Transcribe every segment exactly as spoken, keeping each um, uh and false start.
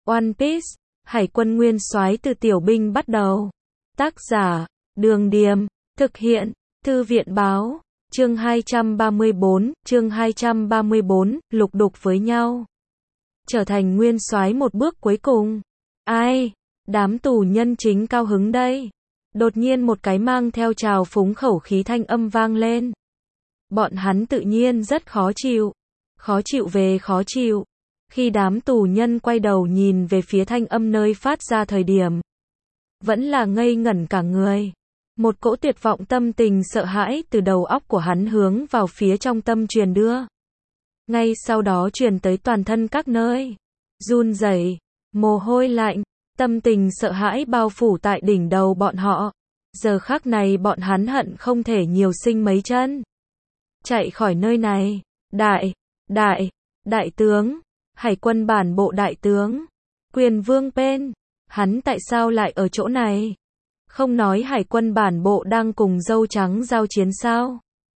One Piece, Hải quân nguyên soái từ tiểu binh bắt đầu. Tác giả, Đường Điềm, thực hiện, Thư viện báo, chương hai trăm ba mươi bốn, chương hai trăm ba mươi bốn, lục đục với nhau. Trở thành nguyên soái một bước cuối cùng. Ai? Đám tù nhân chính cao hứng đây. Đột nhiên một cái mang theo trào phúng khẩu khí thanh âm vang lên. Bọn hắn tự nhiên rất khó chịu. Khó chịu về khó chịu. Khi đám tù nhân quay đầu nhìn về phía thanh âm nơi phát ra thời điểm, vẫn là ngây ngẩn cả người. Một cỗ tuyệt vọng tâm tình sợ hãi từ đầu óc của hắn hướng vào phía trong tâm truyền đưa. Ngay sau đó truyền tới toàn thân các nơi. Run rẩy, mồ hôi lạnh, tâm tình sợ hãi bao phủ tại đỉnh đầu bọn họ. Giờ khắc này bọn hắn hận không thể nhiều sinh mấy chân. Chạy khỏi nơi này. Đại, đại, đại tướng, Hải quân bản bộ đại tướng, Quyền Vương Pen, hắn tại sao lại ở chỗ này? Không nói Hải quân bản bộ đang cùng dâu trắng giao chiến sao?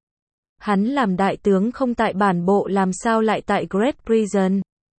Hắn làm đại tướng không tại bản bộ làm sao lại tại Great Prison?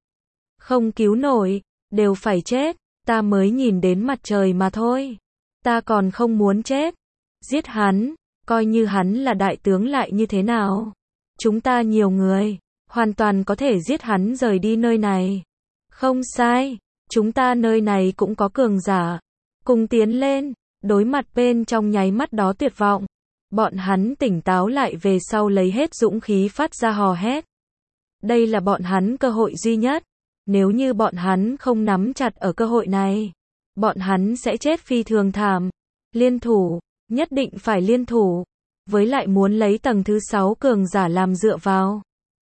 Không cứu nổi, đều phải chết, ta mới nhìn đến mặt trời mà thôi. Ta còn không muốn chết. Giết hắn, coi như hắn là đại tướng lại như thế nào? Chúng ta nhiều người, hoàn toàn có thể giết hắn rời đi nơi này. Không sai, chúng ta nơi này cũng có cường giả. Cùng tiến lên, đối mặt bên trong nháy mắt đó tuyệt vọng. Bọn hắn tỉnh táo lại về sau lấy hết dũng khí phát ra hò hét. Đây là bọn hắn cơ hội duy nhất. Nếu như bọn hắn không nắm chặt ở cơ hội này, bọn hắn sẽ chết phi thường thảm. Liên thủ, nhất định phải liên thủ. Với lại muốn lấy tầng thứ sáu cường giả làm dựa vào.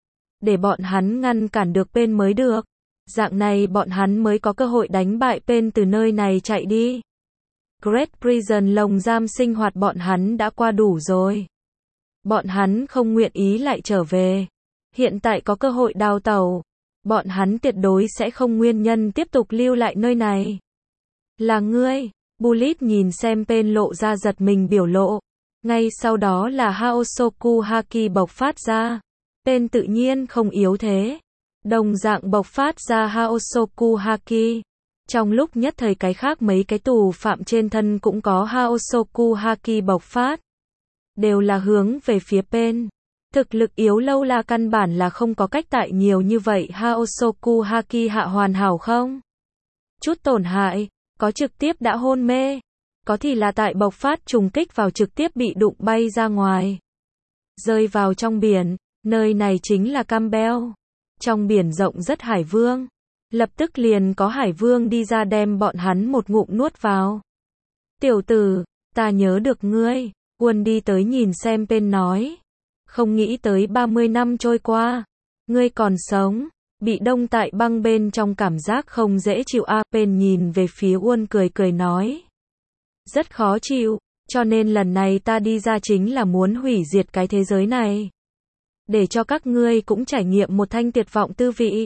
Để bọn hắn ngăn cản được Pen mới được. Dạng này bọn hắn mới có cơ hội đánh bại Pen từ nơi này chạy đi. Great Prison lồng giam sinh hoạt bọn hắn đã qua đủ rồi. Bọn hắn không nguyện ý lại trở về. Hiện tại có cơ hội đào tẩu. Bọn hắn tuyệt đối sẽ không nguyên nhân tiếp tục lưu lại nơi này. Là ngươi, Bullet nhìn xem Pen lộ ra giật mình biểu lộ. Ngay sau đó là Haosoku Haki bộc phát ra. Pen tự nhiên không yếu thế. Đồng dạng bộc phát ra Haosoku Haki. Trong lúc nhất thời cái khác mấy cái tù phạm trên thân cũng có Haosoku Haki bộc phát. Đều là hướng về phía Pen. Thực lực yếu lâu là căn bản là không có cách tại nhiều như vậy Haosoku Haki hạ hoàn hảo không? Chút tổn hại, có trực tiếp đã hôn mê. Có thì là tại bộc phát trùng kích vào trực tiếp bị đụng bay ra ngoài. Rơi vào trong biển, nơi này chính là Campbell. Trong biển rộng rất hải vương. Lập tức liền có hải vương đi ra đem bọn hắn một ngụm nuốt vào. Tiểu tử, ta nhớ được ngươi. Quân đi tới nhìn xem Pen nói. Không nghĩ tới ba mươi năm trôi qua. Ngươi còn sống. Bị đông tại băng bên trong cảm giác không dễ chịu a. Pen nhìn về phía Quân cười cười nói. Rất khó chịu, cho nên lần này ta đi ra chính là muốn hủy diệt cái thế giới này. Để cho các ngươi cũng trải nghiệm một thanh tuyệt vọng tư vị.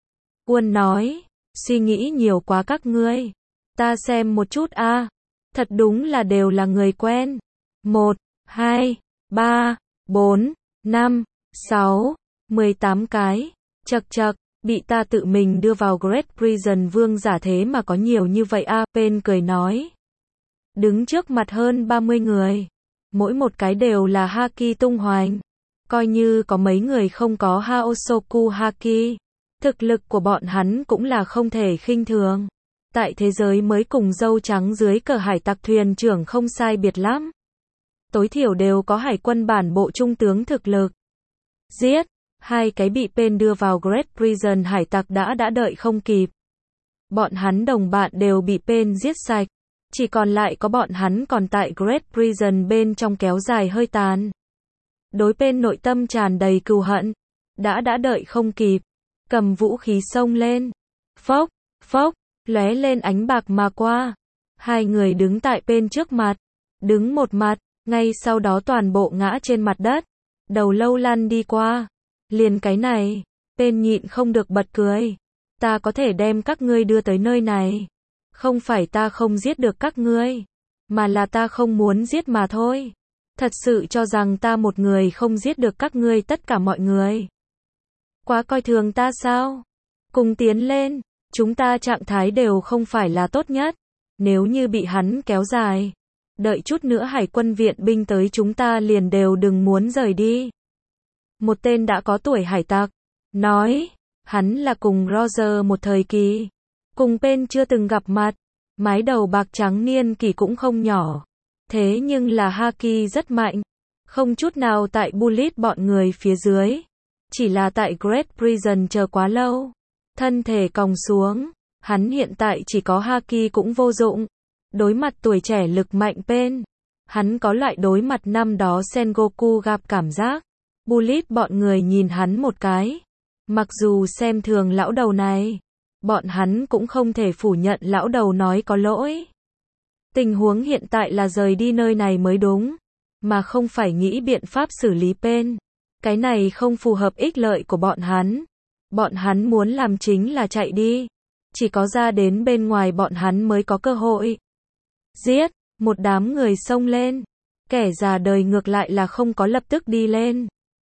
Quân nói, suy nghĩ nhiều quá các ngươi. Ta xem một chút a. Thật đúng là đều là người quen. Một, hai, ba, bốn, năm, sáu, mười tám cái. Chật chật, bị ta tự mình đưa vào Great Prison vương giả thế mà có nhiều như vậy a. Pen cười nói. Đứng trước mặt hơn ba mươi người. Mỗi một cái đều là Haki tung hoành. Coi như có mấy người không có Haosoku Haki. Thực lực của bọn hắn cũng là không thể khinh thường. Tại thế giới mới cùng dâu trắng dưới cờ hải tặc thuyền trưởng không sai biệt lắm. Tối thiểu đều có hải quân bản bộ trung tướng thực lực. Giết, hai cái bị Pen đưa vào Great Prison hải tặc đã đã đợi không kịp. Bọn hắn đồng bạn đều bị Pen giết sạch. Chỉ còn lại có bọn hắn còn tại Great Prison bên trong kéo dài hơi tàn. Đối Pen nội tâm tràn đầy cừu hận. Đã đã đợi không kịp. Cầm vũ khí xông lên. Phốc, phốc, lóe lên ánh bạc mà qua. Hai người đứng tại Pen trước mặt. Đứng một mặt, ngay sau đó toàn bộ ngã trên mặt đất. Đầu lâu lăn đi qua. Liền cái này, Pen nhịn không được bật cười. Ta có thể đem các ngươi đưa tới nơi này. Không phải ta không giết được các ngươi, mà là ta không muốn giết mà thôi. Thật sự cho rằng ta một người không giết được các ngươi tất cả mọi người. Quá coi thường ta sao? Cùng tiến lên, Chúng ta trạng thái đều không phải là tốt nhất. Nếu như bị hắn kéo dài, đợi chút nữa hải quân viện binh tới chúng ta liền đều đừng muốn rời đi. Một tên đã có tuổi hải tặc nói, hắn là cùng Roger một thời kỳ, cùng Pen chưa từng gặp mặt, mái đầu bạc trắng niên kỷ cũng không nhỏ, thế nhưng là Haki rất mạnh, không chút nào tại bullet bọn người phía dưới, chỉ là tại Great Prison chờ quá lâu, thân thể còng xuống, hắn hiện tại chỉ có Haki cũng vô dụng, đối mặt tuổi trẻ lực mạnh Pen, hắn có loại đối mặt năm đó Sengoku gặp cảm giác. Bullet bọn người nhìn hắn một cái. Mặc dù xem thường lão đầu này, bọn hắn cũng không thể phủ nhận lão đầu nói có lỗi. Tình huống hiện tại là rời đi nơi này mới đúng, mà không phải nghĩ biện pháp xử lý Pen. Cái này không phù hợp ích lợi của bọn hắn. Bọn hắn muốn làm chính là chạy đi. Chỉ có ra đến bên ngoài bọn hắn mới có cơ hội. Giết, một đám người xông lên. Kẻ già đời ngược lại là không có lập tức đi lên,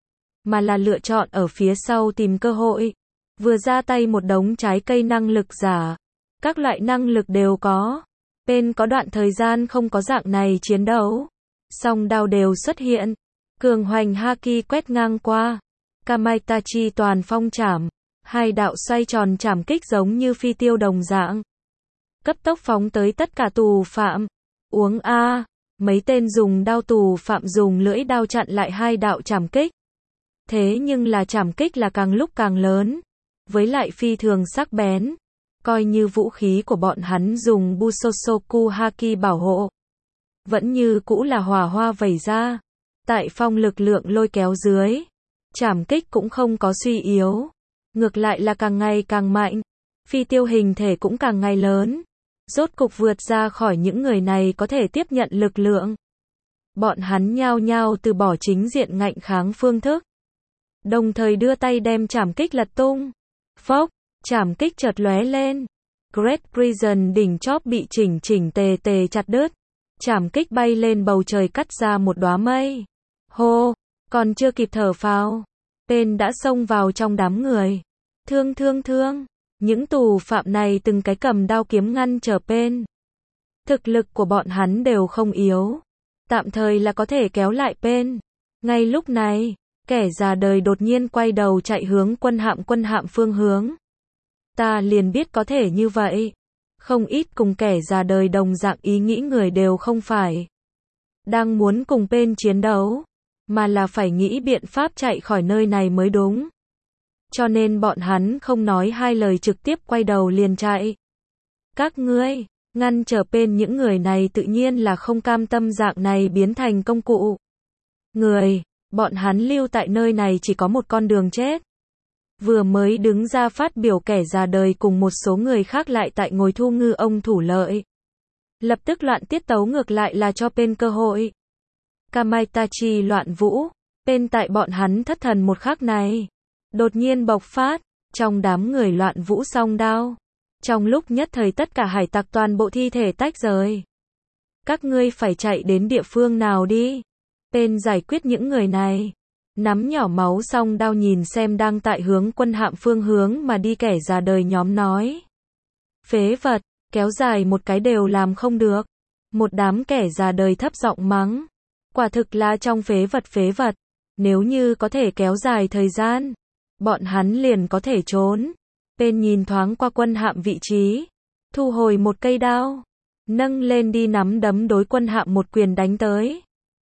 mà là lựa chọn ở phía sau tìm cơ hội. Vừa ra tay một đống trái cây năng lực giả. Các loại năng lực đều có. Pen có đoạn thời gian không có dạng này chiến đấu. Song đao đều xuất hiện. Cường hoành Haki quét ngang qua. Kamaitachi toàn phong chảm. Hai đạo xoay tròn chảm kích giống như phi tiêu đồng dạng. Cấp tốc phóng tới tất cả tù phạm. Uống a. Mấy tên dùng đao tù phạm dùng lưỡi đao chặn lại hai đạo chảm kích. Thế nhưng là chảm kích là càng lúc càng lớn, với lại phi thường sắc bén, coi như vũ khí của bọn hắn dùng Busosoku Haki bảo hộ, vẫn như cũ là hỏa hoa vẩy ra, tại phong lực lượng lôi kéo dưới, chảm kích cũng không có suy yếu, ngược lại là càng ngày càng mạnh, phi tiêu hình thể cũng càng ngày lớn, rốt cục vượt ra khỏi những người này có thể tiếp nhận lực lượng. Bọn hắn nhao nhao từ bỏ chính diện ngạnh kháng phương thức, đồng thời đưa tay đem chảm kích lật tung. Phốc, chảm kích chợt lóe lên. Great Prison đỉnh chóp bị chỉnh chỉnh tề tề chặt đứt. Chảm kích bay lên bầu trời cắt ra một đóa mây. Hô, còn chưa kịp thở phào, Pen đã xông vào trong đám người. Thương thương thương, những tù phạm này từng cái cầm đao kiếm ngăn trở Pen. Thực lực của bọn hắn đều không yếu, tạm thời là có thể kéo lại Pen. Ngay lúc này, kẻ già đời đột nhiên quay đầu chạy hướng quân hạm quân hạm phương hướng. Ta liền biết có thể như vậy. Không ít cùng kẻ già đời đồng dạng ý nghĩ người đều không phải đang muốn cùng Pen chiến đấu, mà là phải nghĩ biện pháp chạy khỏi nơi này mới đúng. Cho nên bọn hắn không nói hai lời trực tiếp quay đầu liền chạy. Các ngươi, ngăn trở Pen những người này tự nhiên là không cam tâm dạng này biến thành công cụ. Người, bọn hắn lưu tại nơi này chỉ có một con đường chết. Vừa mới đứng ra phát biểu kẻ già đời cùng một số người khác lại tại ngồi thu ngư ông thủ lợi. Lập tức loạn tiết tấu ngược lại là cho Pen cơ hội. Kamaitachi loạn vũ, Pen tại bọn hắn thất thần một khắc này. Đột nhiên bộc phát, trong đám người loạn vũ song đao. Trong lúc nhất thời tất cả hải tặc toàn bộ thi thể tách rời. Các ngươi phải chạy đến địa phương nào đi. Pen giải quyết những người này. Nắm nhỏ máu song đao nhìn xem đang tại hướng quân hạm phương hướng mà đi kẻ già đời nhóm nói. Phế vật, kéo dài một cái đều làm không được. Một đám kẻ già đời thấp giọng mắng. Quả thực là trong phế vật phế vật. Nếu như có thể kéo dài thời gian, bọn hắn liền có thể trốn. Pen nhìn thoáng qua quân hạm vị trí. Thu hồi một cây đao. Nâng lên đi nắm đấm đối quân hạm một quyền đánh tới.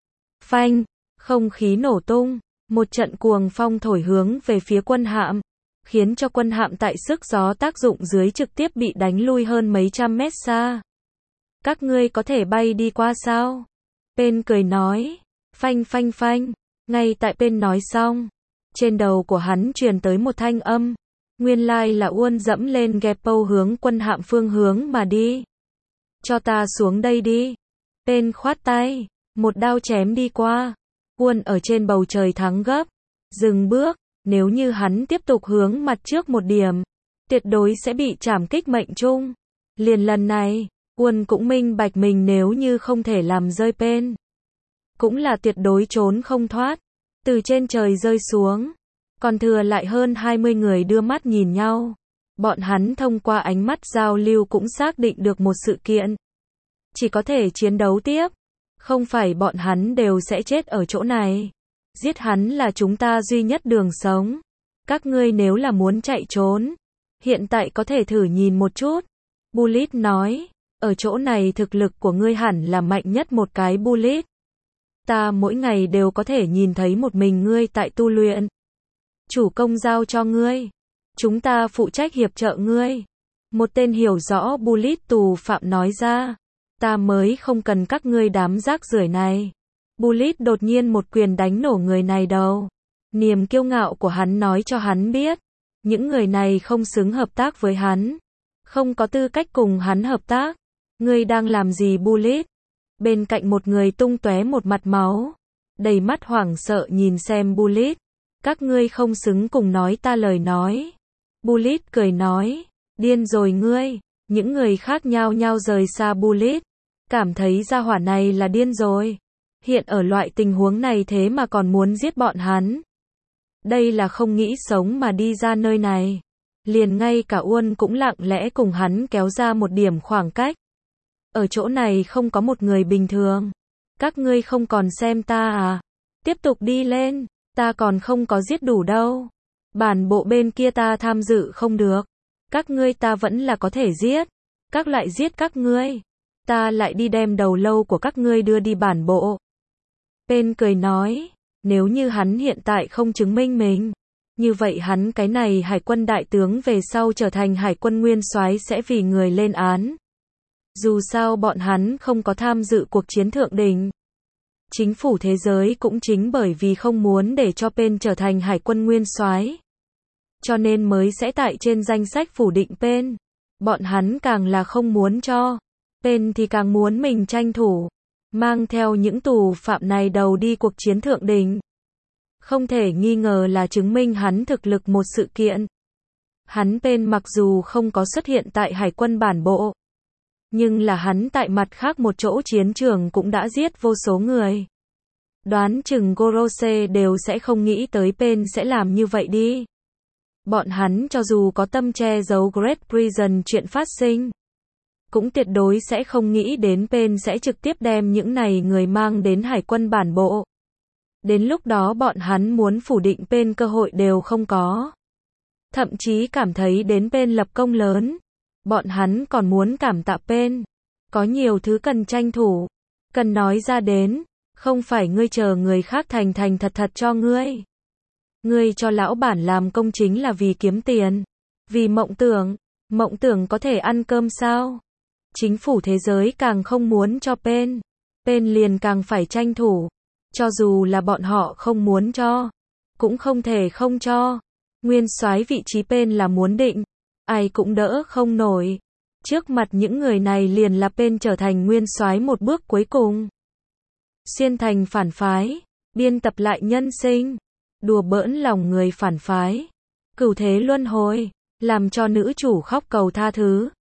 Phanh, không khí nổ tung. Một trận cuồng phong thổi hướng về phía quân hạm, khiến cho quân hạm tại sức gió tác dụng dưới trực tiếp bị đánh lui hơn mấy trăm mét xa. Các ngươi có thể bay đi qua sao? Pen cười nói. Phanh phanh phanh. Ngay tại Pen nói xong, trên đầu của hắn truyền tới một thanh âm. Nguyên lai là Uôn dẫm lên Geppo hướng quân hạm phương hướng mà đi. Cho ta xuống đây đi. Pen khoát tay, một đao chém đi qua. Uôn ở trên bầu trời thắng gấp, dừng bước, nếu như hắn tiếp tục hướng mặt trước một điểm, tuyệt đối sẽ bị trảm kích mệnh trung. Liền lần này, Uôn cũng minh bạch mình nếu như không thể làm rơi Pen, cũng là tuyệt đối trốn không thoát, từ trên trời rơi xuống, còn thừa lại hơn hai mươi người đưa mắt nhìn nhau. Bọn hắn thông qua ánh mắt giao lưu cũng xác định được một sự kiện. Chỉ có thể chiến đấu tiếp. Không phải bọn hắn đều sẽ chết ở chỗ này. Giết hắn là chúng ta duy nhất đường sống. Các ngươi nếu là muốn chạy trốn, hiện tại có thể thử nhìn một chút. Bullet nói, ở chỗ này thực lực của ngươi hẳn là mạnh nhất một cái Bullet. Ta mỗi ngày đều có thể nhìn thấy một mình ngươi tại tu luyện. Chủ công giao cho ngươi. Chúng ta phụ trách hiệp trợ ngươi. Một tên hiểu rõ Bullet tù phạm nói ra. Ta mới không cần các ngươi đám rác rưởi này. Bullet đột nhiên một quyền đánh nổ người này đầu. Niềm kiêu ngạo của hắn nói cho hắn biết. Những người này không xứng hợp tác với hắn. Không có tư cách cùng hắn hợp tác. Ngươi đang làm gì Bullet? Bên cạnh một người tung tóe một mặt máu. Đầy mắt hoảng sợ nhìn xem Bullet. Các ngươi không xứng cùng nói ta lời nói. Bullet cười nói. Điên rồi ngươi. Những người khác nhao nhao rời xa Bullet. Cảm thấy gia hỏa này là điên rồi. Hiện ở loại tình huống này thế mà còn muốn giết bọn hắn. Đây là không nghĩ sống mà đi ra nơi này. Liền ngay cả Uôn cũng lặng lẽ cùng hắn kéo ra một điểm khoảng cách. Ở chỗ này không có một người bình thường. Các ngươi không còn xem ta à? Tiếp tục đi lên. Ta còn không có giết đủ đâu. Bản bộ bên kia ta tham dự không được. Các ngươi ta vẫn là có thể giết. Các lại giết các ngươi. Ta lại đi đem đầu lâu của các ngươi đưa đi bản bộ. Pen cười nói. Nếu như hắn hiện tại không chứng minh mình. Như vậy hắn cái này hải quân đại tướng về sau trở thành hải quân nguyên soái sẽ vì người lên án. Dù sao bọn hắn không có tham dự cuộc chiến thượng đỉnh. Chính phủ thế giới cũng chính bởi vì không muốn để cho Pen trở thành hải quân nguyên soái, cho nên mới sẽ tại trên danh sách phủ định Pen. Bọn hắn càng là không muốn cho Pen thì càng muốn mình tranh thủ, mang theo những tù phạm này đầu đi cuộc chiến thượng đỉnh. Không thể nghi ngờ là chứng minh hắn thực lực một sự kiện. Hắn Pen mặc dù không có xuất hiện tại hải quân bản bộ, nhưng là hắn tại mặt khác một chỗ chiến trường cũng đã giết vô số người. Đoán chừng Gorose đều sẽ không nghĩ tới Pen sẽ làm như vậy đi. Bọn hắn cho dù có tâm che giấu Great Prison chuyện phát sinh, cũng tuyệt đối sẽ không nghĩ đến Pen sẽ trực tiếp đem những này người mang đến hải quân bản bộ. Đến lúc đó bọn hắn muốn phủ định Pen cơ hội đều không có. Thậm chí cảm thấy đến Pen lập công lớn. Bọn hắn còn muốn cảm tạ Pen. Có nhiều thứ cần tranh thủ, cần nói ra đến. Không phải ngươi chờ người khác thành thành thật thật cho ngươi. Ngươi cho lão bản làm công chính là vì kiếm tiền. Vì mộng tưởng. Mộng tưởng có thể ăn cơm sao? Chính phủ thế giới càng không muốn cho Pen. Pen liền càng phải tranh thủ. Cho dù là bọn họ không muốn cho, cũng không thể không cho. Nguyên soái vị trí Pen là muốn định. Ai cũng đỡ không nổi. Trước mặt những người này liền là Pen trở thành nguyên soái một bước cuối cùng. Xuyên thành phản phái, biên tập lại nhân sinh, đùa bỡn lòng người phản phái, cửu thế luân hồi, làm cho nữ chủ khóc cầu tha thứ.